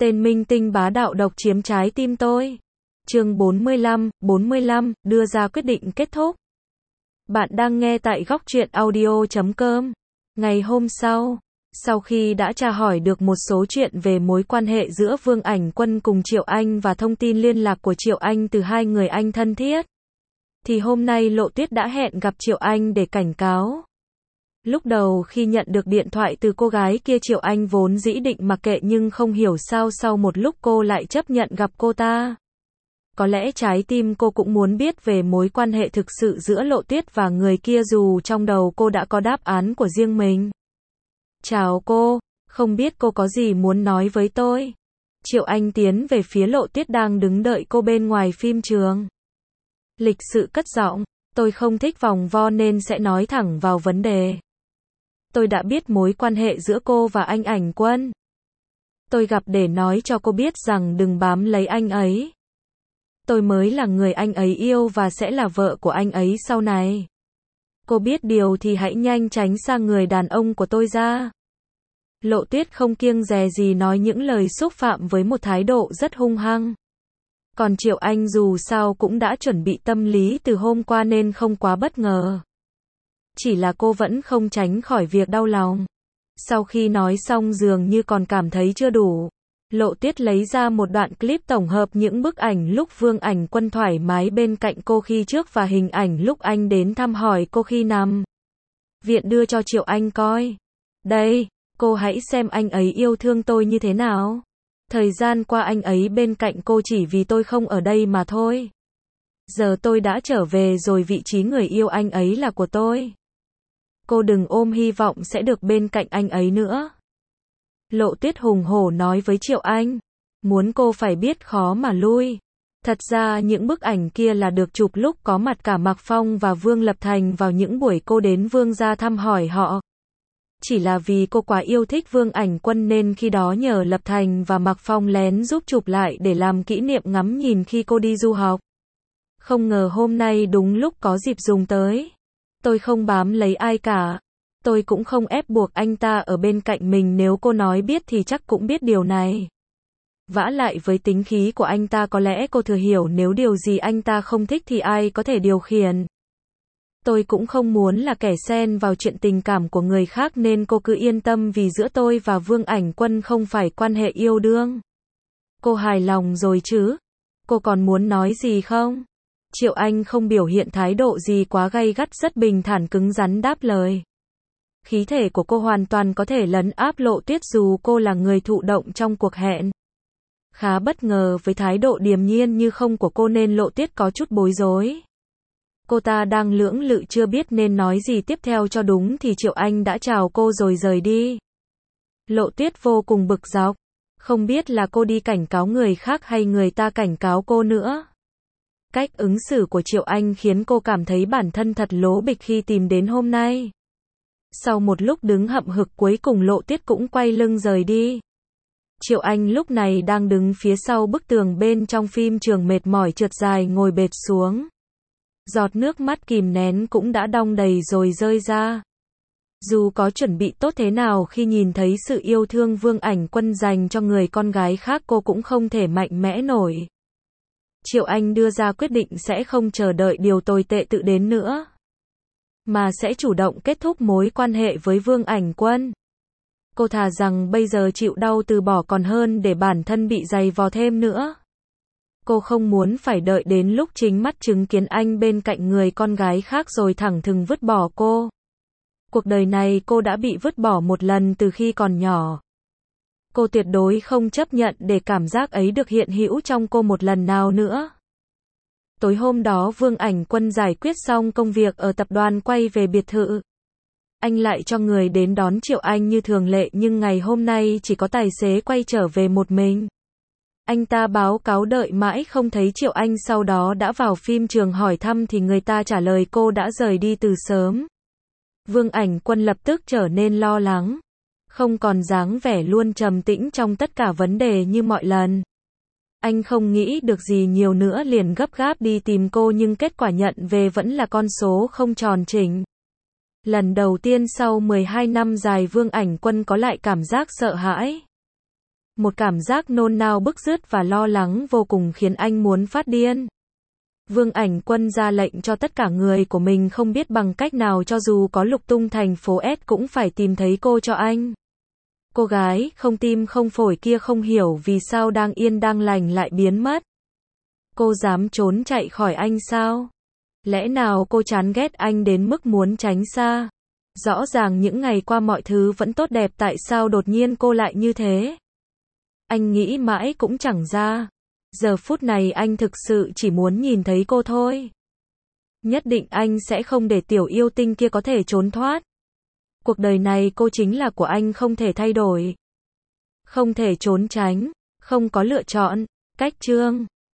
Tên minh tinh bá đạo độc chiếm trái tim tôi. Chương 45, đưa ra quyết định kết thúc. Bạn đang nghe tại Góc Truyện Audio.com. Ngày hôm sau khi đã tra hỏi được một số chuyện về mối quan hệ giữa Vương Ảnh Quân cùng Triệu Anh và thông tin liên lạc của Triệu Anh từ hai người anh thân thiết, thì hôm nay Lộ Tuyết đã hẹn gặp Triệu Anh để cảnh cáo. Lúc đầu khi nhận được điện thoại từ cô gái kia, Triệu Anh vốn dĩ định mặc kệ, nhưng không hiểu sao sau một lúc cô lại chấp nhận gặp cô ta. Có lẽ trái tim cô cũng muốn biết về mối quan hệ thực sự giữa Lộ Tuyết và người kia, dù trong đầu cô đã có đáp án của riêng mình. Chào cô, không biết cô có gì muốn nói với tôi? Triệu Anh tiến về phía Lộ Tuyết đang đứng đợi cô bên ngoài phim trường. Lịch sự cất giọng, tôi không thích vòng vo nên sẽ nói thẳng vào vấn đề. Tôi đã biết mối quan hệ giữa cô và anh Ảnh Quân. Tôi gặp để nói cho cô biết rằng đừng bám lấy anh ấy. Tôi mới là người anh ấy yêu và sẽ là vợ của anh ấy sau này. Cô biết điều thì hãy nhanh tránh xa người đàn ông của tôi ra. Lộ Tuyết không kiêng dè gì nói những lời xúc phạm với một thái độ rất hung hăng. Còn Triệu Anh dù sao cũng đã chuẩn bị tâm lý từ hôm qua nên không quá bất ngờ. Chỉ là cô vẫn không tránh khỏi việc đau lòng. Sau khi nói xong dường như còn cảm thấy chưa đủ. Lộ Tuyết lấy ra một đoạn clip tổng hợp những bức ảnh lúc Vương Ảnh Quân thoải mái bên cạnh cô khi trước và hình ảnh lúc anh đến thăm hỏi cô khi nằm viện đưa cho Triệu Anh coi. Đây, cô hãy xem anh ấy yêu thương tôi như thế nào. Thời gian qua anh ấy bên cạnh cô chỉ vì tôi không ở đây mà thôi. Giờ tôi đã trở về rồi, vị trí người yêu anh ấy là của tôi. Cô đừng ôm hy vọng sẽ được bên cạnh anh ấy nữa. Lộ Tuyết hùng hổ nói với Triệu Anh. Muốn cô phải biết khó mà lui. Thật ra những bức ảnh kia là được chụp lúc có mặt cả Mạc Phong và Vương Lập Thành vào những buổi cô đến Vương gia thăm hỏi họ. Chỉ là vì cô quá yêu thích Vương Ảnh Quân nên khi đó nhờ Lập Thành và Mạc Phong lén giúp chụp lại để làm kỷ niệm ngắm nhìn khi cô đi du học. Không ngờ hôm nay đúng lúc có dịp dùng tới. Tôi không bám lấy ai cả. Tôi cũng không ép buộc anh ta ở bên cạnh mình, nếu cô nói biết thì chắc cũng biết điều này. Vả lại với tính khí của anh ta có lẽ cô thừa hiểu nếu điều gì anh ta không thích thì ai có thể điều khiển. Tôi cũng không muốn là kẻ xen vào chuyện tình cảm của người khác nên cô cứ yên tâm, vì giữa tôi và Vương Ảnh Quân không phải quan hệ yêu đương. Cô hài lòng rồi chứ? Cô còn muốn nói gì không? Triệu Anh không biểu hiện thái độ gì quá gay gắt, rất bình thản cứng rắn đáp lời. Khí thể của cô hoàn toàn có thể lấn áp Lộ Tuyết dù cô là người thụ động trong cuộc hẹn. Khá bất ngờ với thái độ điềm nhiên như không của cô nên Lộ Tuyết có chút bối rối. Cô ta đang lưỡng lự chưa biết nên nói gì tiếp theo cho đúng thì Triệu Anh đã chào cô rồi rời đi. Lộ Tuyết vô cùng bực dọc. Không biết là cô đi cảnh cáo người khác hay người ta cảnh cáo cô nữa. Cách ứng xử của Triệu Anh khiến cô cảm thấy bản thân thật lố bịch khi tìm đến hôm nay. Sau một lúc đứng hậm hực cuối cùng Lộ Tuyết cũng quay lưng rời đi. Triệu Anh lúc này đang đứng phía sau bức tường bên trong phim trường, mệt mỏi trượt dài ngồi bệt xuống. Giọt nước mắt kìm nén cũng đã đong đầy rồi rơi ra. Dù có chuẩn bị tốt thế nào, khi nhìn thấy sự yêu thương Vương Ảnh Quân dành cho người con gái khác, cô cũng không thể mạnh mẽ nổi. Triệu Anh đưa ra quyết định sẽ không chờ đợi điều tồi tệ tự đến nữa, mà sẽ chủ động kết thúc mối quan hệ với Vương Ảnh Quân. Cô thà rằng bây giờ chịu đau từ bỏ còn hơn để bản thân bị giày vò thêm nữa. Cô không muốn phải đợi đến lúc chính mắt chứng kiến anh bên cạnh người con gái khác rồi thẳng thừng vứt bỏ cô. Cuộc đời này cô đã bị vứt bỏ một lần từ khi còn nhỏ. Cô tuyệt đối không chấp nhận để cảm giác ấy được hiện hữu trong cô một lần nào nữa. Tối hôm đó Vương Ảnh Quân giải quyết xong công việc ở tập đoàn quay về biệt thự. Anh lại cho người đến đón Triệu Anh như thường lệ, nhưng ngày hôm nay chỉ có tài xế quay trở về một mình. Anh ta báo cáo đợi mãi không thấy Triệu Anh, sau đó đã vào phim trường hỏi thăm thì người ta trả lời cô đã rời đi từ sớm. Vương Ảnh Quân lập tức trở nên lo lắng. Không còn dáng vẻ luôn trầm tĩnh trong tất cả vấn đề như mọi lần. Anh không nghĩ được gì nhiều nữa liền gấp gáp đi tìm cô, nhưng kết quả nhận về vẫn là con số không tròn chỉnh. Lần đầu tiên sau 12 năm dài Vương Ảnh Quân có lại cảm giác sợ hãi. Một cảm giác nôn nao bứt rứt và lo lắng vô cùng khiến anh muốn phát điên. Vương Ảnh Quân ra lệnh cho tất cả người của mình không biết bằng cách nào cho dù có lục tung thành phố S cũng phải tìm thấy cô cho anh. Cô gái không tim không phổi kia không hiểu vì sao đang yên đang lành lại biến mất. Cô dám trốn chạy khỏi anh sao? Lẽ nào cô chán ghét anh đến mức muốn tránh xa? Rõ ràng những ngày qua mọi thứ vẫn tốt đẹp, tại sao đột nhiên cô lại như thế? Anh nghĩ mãi cũng chẳng ra. Giờ phút này anh thực sự chỉ muốn nhìn thấy cô thôi. Nhất định anh sẽ không để tiểu yêu tinh kia có thể trốn thoát. Cuộc đời này cô chính là của anh, không thể thay đổi. Không thể trốn tránh, không có lựa chọn. Cách chương